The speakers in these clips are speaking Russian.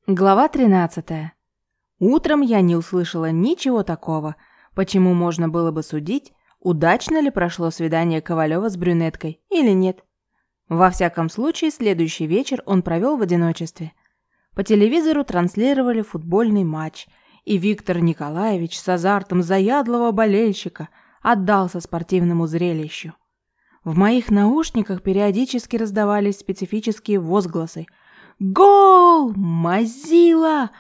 Глава 13. Утром я не услышала ничего такого, почему можно было бы судить, удачно ли прошло свидание Ковалева с брюнеткой или нет. Во всяком случае, следующий вечер он провел в одиночестве. По телевизору транслировали футбольный матч, и Виктор Николаевич с азартом заядлого болельщика отдался спортивному зрелищу. В моих наушниках периодически раздавались специфические возгласы: «Гол! Мазила!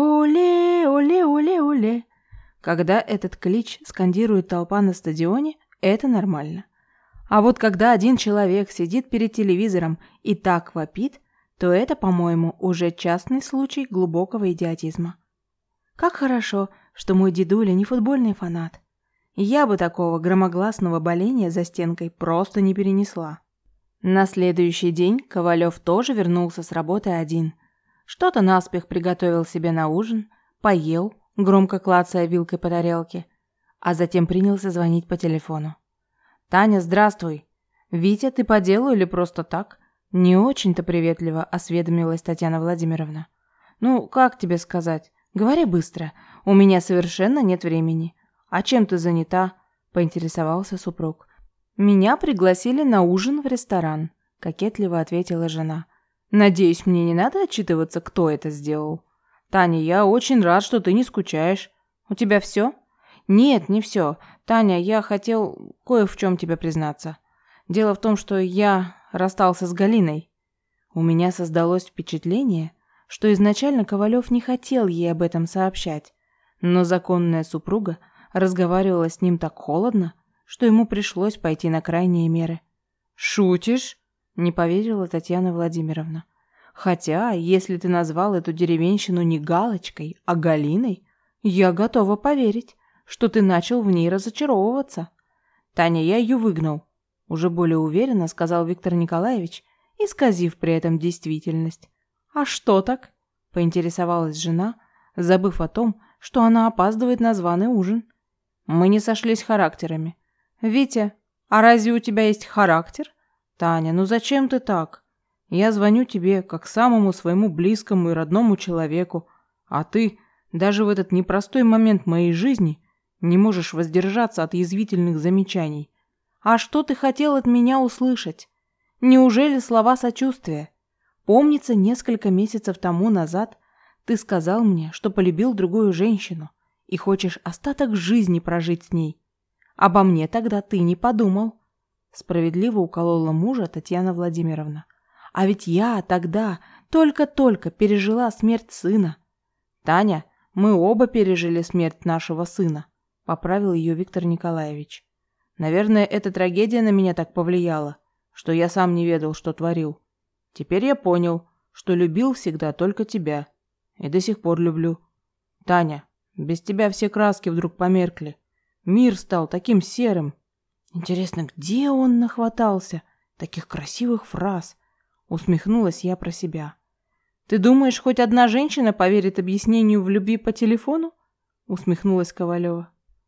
Оле, оле, оле, оле!» Когда этот клич скандирует толпа на стадионе, это нормально. А вот когда один человек сидит перед телевизором и так вопит, то это, по-моему, уже частный случай глубокого идиотизма. Как хорошо, что мой дедуля не футбольный фанат. Я бы такого громогласного боления за стенкой просто не перенесла. На следующий день Ковалев тоже вернулся с работы один. Что-то наспех приготовил себе на ужин, поел, громко клацая вилкой по тарелке, а затем принялся звонить по телефону. «Таня, здравствуй. Витя, ты по делу или просто так?» Не очень-то приветливо осведомилась Татьяна Владимировна. «Ну, как тебе сказать? Говори быстро. У меня совершенно нет времени. А чем ты занята?» – поинтересовался супруг. «Меня пригласили на ужин в ресторан», – кокетливо ответила жена. «Надеюсь, мне не надо отчитываться, кто это сделал. Таня, я очень рад, что ты не скучаешь. У тебя все?» «Нет, не все. Таня, я хотел кое в чем тебе признаться. Дело в том, что я расстался с Галиной». У меня создалось впечатление, что изначально Ковалев не хотел ей об этом сообщать, но законная супруга разговаривала с ним так холодно, что ему пришлось пойти на крайние меры. «Шутишь?» – не поверила Татьяна Владимировна. «Хотя, если ты назвал эту деревенщину не Галочкой, а Галиной, я готова поверить, что ты начал в ней разочаровываться. Таня, я ее выгнал», – уже более уверенно сказал Виктор Николаевич, исказив при этом действительность. «А что так?» – поинтересовалась жена, забыв о том, что она опаздывает на званый ужин. «Мы не сошлись характерами. Витя, а разве у тебя есть характер? Таня, ну зачем ты так? Я звоню тебе как самому своему близкому и родному человеку, а ты даже в этот непростой момент моей жизни не можешь воздержаться от язвительных замечаний. А что ты хотел от меня услышать? Неужели слова сочувствия? Помнится, несколько месяцев тому назад ты сказал мне, что полюбил другую женщину и хочешь остаток жизни прожить с ней. Обо мне тогда ты не подумал. Справедливо уколола мужа Татьяна Владимировна. А ведь я тогда только-только пережила смерть сына. Таня, мы оба пережили смерть нашего сына, поправил ее Виктор Николаевич. Наверное, эта трагедия на меня так повлияла, что я сам не ведал, что творил. Теперь я понял, что любил всегда только тебя. И до сих пор люблю. Таня, без тебя все краски вдруг померкли. Мир стал таким серым. Интересно, где он нахватался таких красивых фраз? Усмехнулась я про себя. Ты думаешь, хоть одна женщина поверит объяснению в любви по телефону? Усмехнулась Ковалева.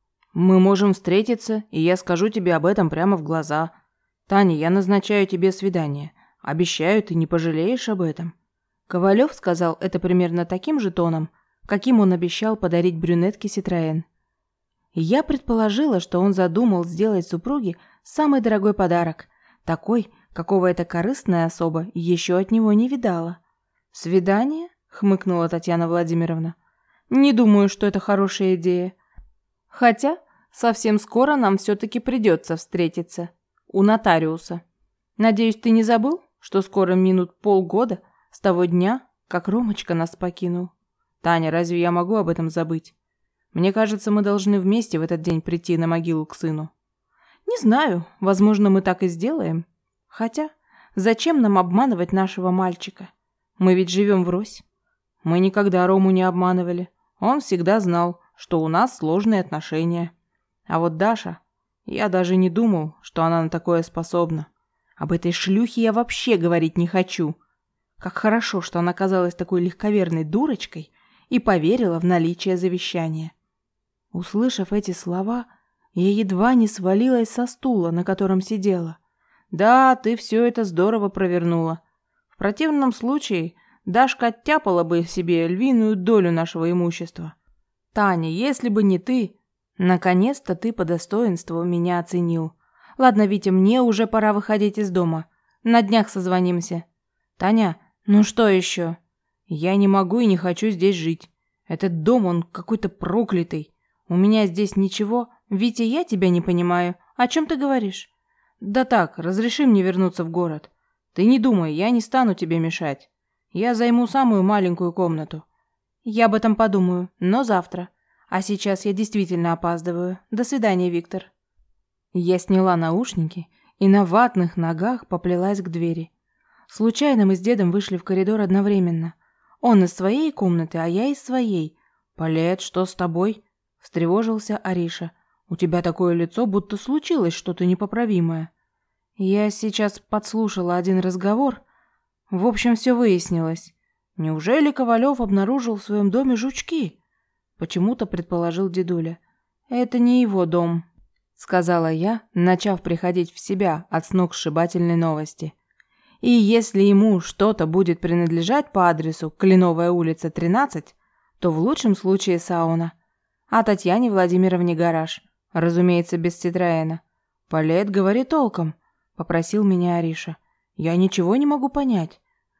Мы можем встретиться, и я скажу тебе об этом прямо в глаза. Таня, я назначаю тебе свидание. Обещаю, ты не пожалеешь об этом. Ковалев сказал это примерно таким же тоном, каким он обещал подарить брюнетке Citroën. Я предположила, что он задумал сделать супруге самый дорогой подарок, такой, какого эта корыстная особа еще от него не видала. «Свидание?» – хмыкнула Татьяна Владимировна. «Не думаю, что это хорошая идея. Хотя совсем скоро нам все-таки придется встретиться. У нотариуса. Надеюсь, ты не забыл, что скоро минут полгода с того дня, как Ромочка нас покинул? Таня, разве я могу об этом забыть? Мне кажется, мы должны вместе в этот день прийти на могилу к сыну. Не знаю, возможно, мы так и сделаем. Хотя, зачем нам обманывать нашего мальчика? Мы ведь живем врозь. Мы никогда Рому не обманывали. Он всегда знал, что у нас сложные отношения. А вот Даша, я даже не думал, что она на такое способна. Об этой шлюхе я вообще говорить не хочу. Как хорошо, что она казалась такой легковерной дурочкой и поверила в наличие завещания. Услышав эти слова, я едва не свалилась со стула, на котором сидела. Да, ты все это здорово провернула. В противном случае Дашка оттяпала бы себе львиную долю нашего имущества. Таня, если бы не ты... Наконец-то ты по достоинству меня оценил. Ладно, Витя, мне уже пора выходить из дома. На днях созвонимся. Таня, ну что еще? Я не могу и не хочу здесь жить. Этот дом, он какой-то проклятый. У меня здесь ничего. Витя, я тебя не понимаю. О чем ты говоришь? Да так, разреши мне вернуться в город. Ты не думай, я не стану тебе мешать. Я займу самую маленькую комнату. Я об этом подумаю, но завтра. А сейчас я действительно опаздываю. До свидания, Виктор. Я сняла наушники и на ватных ногах поплелась к двери. Случайно мы с дедом вышли в коридор одновременно. Он из своей комнаты, а я из своей. «Палет, что с тобой?» – встревожился Ариша. «У тебя такое лицо, будто случилось что-то непоправимое». Я сейчас подслушала один разговор. В общем, все выяснилось. Неужели Ковалев обнаружил в своем доме жучки? Почему-то предположил дедуля. Это не его дом, сказала я, начав приходить в себя от сногсшибательной новости. И если ему что-то будет принадлежать по адресу Кленовая улица, 13, то в лучшем случае сауна. А Татьяне Владимировне гараж. Разумеется, без Ситроэна. «Палет, говори толком», — попросил меня Ариша. «Я ничего не могу понять.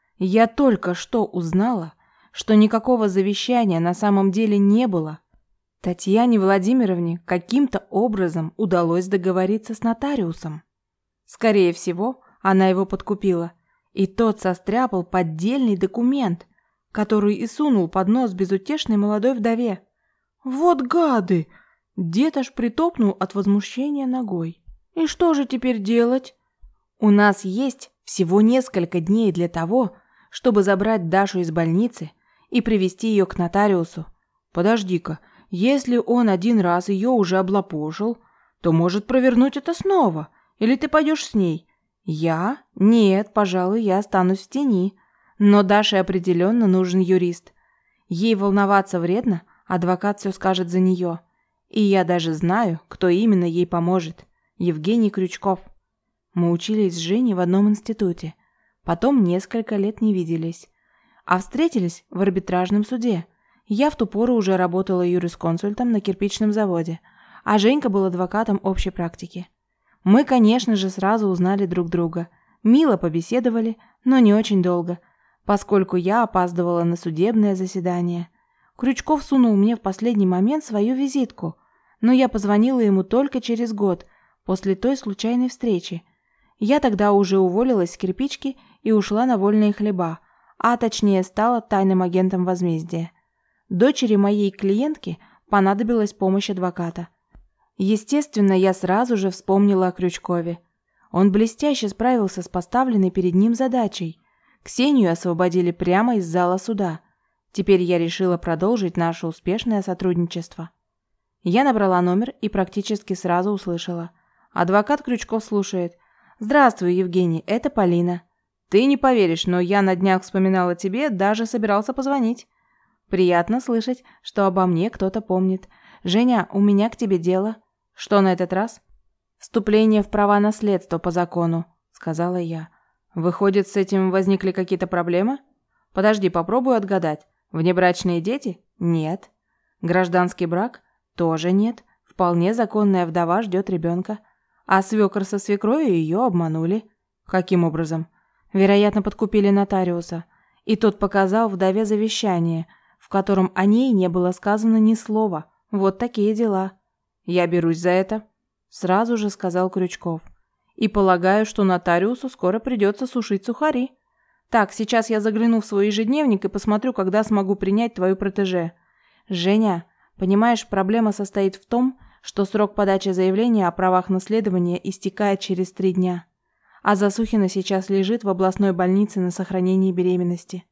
Я только что узнала, что никакого завещания на самом деле не было. Татьяне Владимировне каким-то образом удалось договориться с нотариусом. Скорее всего, она его подкупила, и тот состряпал поддельный документ, который и сунул под нос безутешной молодой вдове. Вот гады! Дед аж притопнул от возмущения ногой. И что же теперь делать? У нас есть всего несколько дней для того, чтобы забрать Дашу из больницы и привести ее к нотариусу. Подожди-ка, если он один раз ее уже облапошил, то может провернуть это снова. Или ты пойдешь с ней? Я? Нет, пожалуй, я останусь в тени. Но Даше определенно нужен юрист. Ей волноваться вредно, адвокат все скажет за нее. И я даже знаю, кто именно ей поможет. Евгений Крючков. Мы учились с Женей в одном институте. Потом несколько лет не виделись. А встретились в арбитражном суде. Я в ту пору уже работала юрисконсультом на кирпичном заводе, а Женька был адвокатом общей практики. Мы, конечно же, сразу узнали друг друга. Мило побеседовали, но не очень долго, поскольку я опаздывала на судебное заседание. Крючков сунул мне в последний момент свою визитку, но я позвонила ему только через год, после той случайной встречи. Я тогда уже уволилась с кирпички и ушла на вольные хлеба, а точнее стала тайным агентом возмездия. Дочери моей клиентки понадобилась помощь адвоката. Естественно, я сразу же вспомнила о Крючкове. Он блестяще справился с поставленной перед ним задачей. Ксению освободили прямо из зала суда. Теперь я решила продолжить наше успешное сотрудничество. Я набрала номер и практически сразу услышала. Адвокат Крючков слушает. «Здравствуй, Евгений, это Полина. Ты не поверишь, но я на днях вспоминал о тебе, даже собирался позвонить. Приятно слышать, что обо мне кто-то помнит. Женя, у меня к тебе дело». «Что на этот раз?» «Вступление в права наследства по закону», — сказала я. «Выходит, с этим возникли какие-то проблемы?» «Подожди, попробую отгадать. Внебрачные дети?» «Нет». «Гражданский брак?» «Тоже нет. Вполне законная вдова ждет ребенка. А свекр со свекровью ее обманули». «Каким образом?» «Вероятно, подкупили нотариуса. И тот показал вдове завещание, в котором о ней не было сказано ни слова. Вот такие дела». «Я берусь за это», — сразу же сказал Крючков. «И полагаю, что нотариусу скоро придется сушить сухари. Так, сейчас я загляну в свой ежедневник и посмотрю, когда смогу принять твою протеже. Женя, понимаешь, проблема состоит в том, что срок подачи заявления о правах наследования истекает через 3 дня. А Засухина сейчас лежит в областной больнице на сохранении беременности.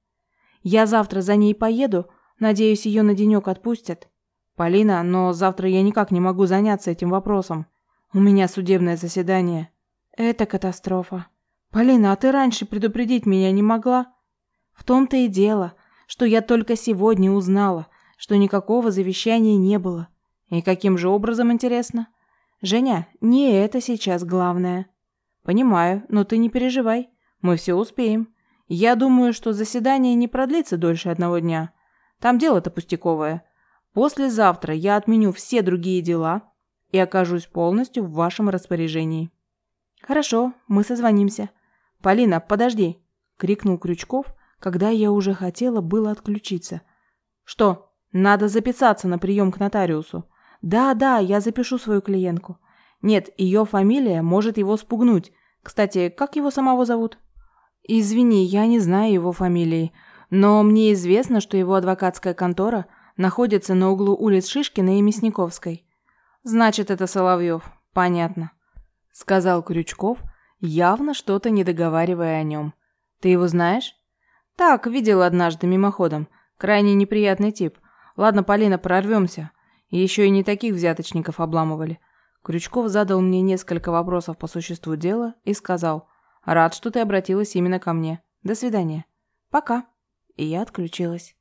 Я завтра за ней поеду, надеюсь, ее на денек отпустят. Полина, но завтра я никак не могу заняться этим вопросом. У меня судебное заседание». «Это катастрофа. Полина, а ты раньше предупредить меня не могла?» «В том-то и дело, что я только сегодня узнала, что никакого завещания не было. И каким же образом, интересно? Женя, не это сейчас главное». «Понимаю, но ты не переживай, мы все успеем. Я думаю, что заседание не продлится дольше 1 дня. Там дело-то пустяковое. Послезавтра я отменю все другие дела и окажусь полностью в вашем распоряжении». «Хорошо, мы созвонимся». «Полина, подожди!» — крикнул Крючков, когда я уже хотела было отключиться. «Что, надо записаться на прием к нотариусу?» «Да, я запишу свою клиентку». «Нет, ее фамилия может его спугнуть. Кстати, как его самого зовут?» «Извини, я не знаю его фамилии, но мне известно, что его адвокатская контора находится на углу улиц Шишкина и Мясниковской». «Значит, это Соловьев. Понятно», — сказал Крючков, явно что-то не договаривая о нем. «Ты его знаешь?» «Так, видел однажды мимоходом. Крайне неприятный тип. Ладно, Полина, прорвемся. Еще и не таких взяточников обламывали». Крючков задал мне несколько вопросов по существу дела и сказал: «Рад, что ты обратилась именно ко мне. До свидания». «Пока». И я отключилась.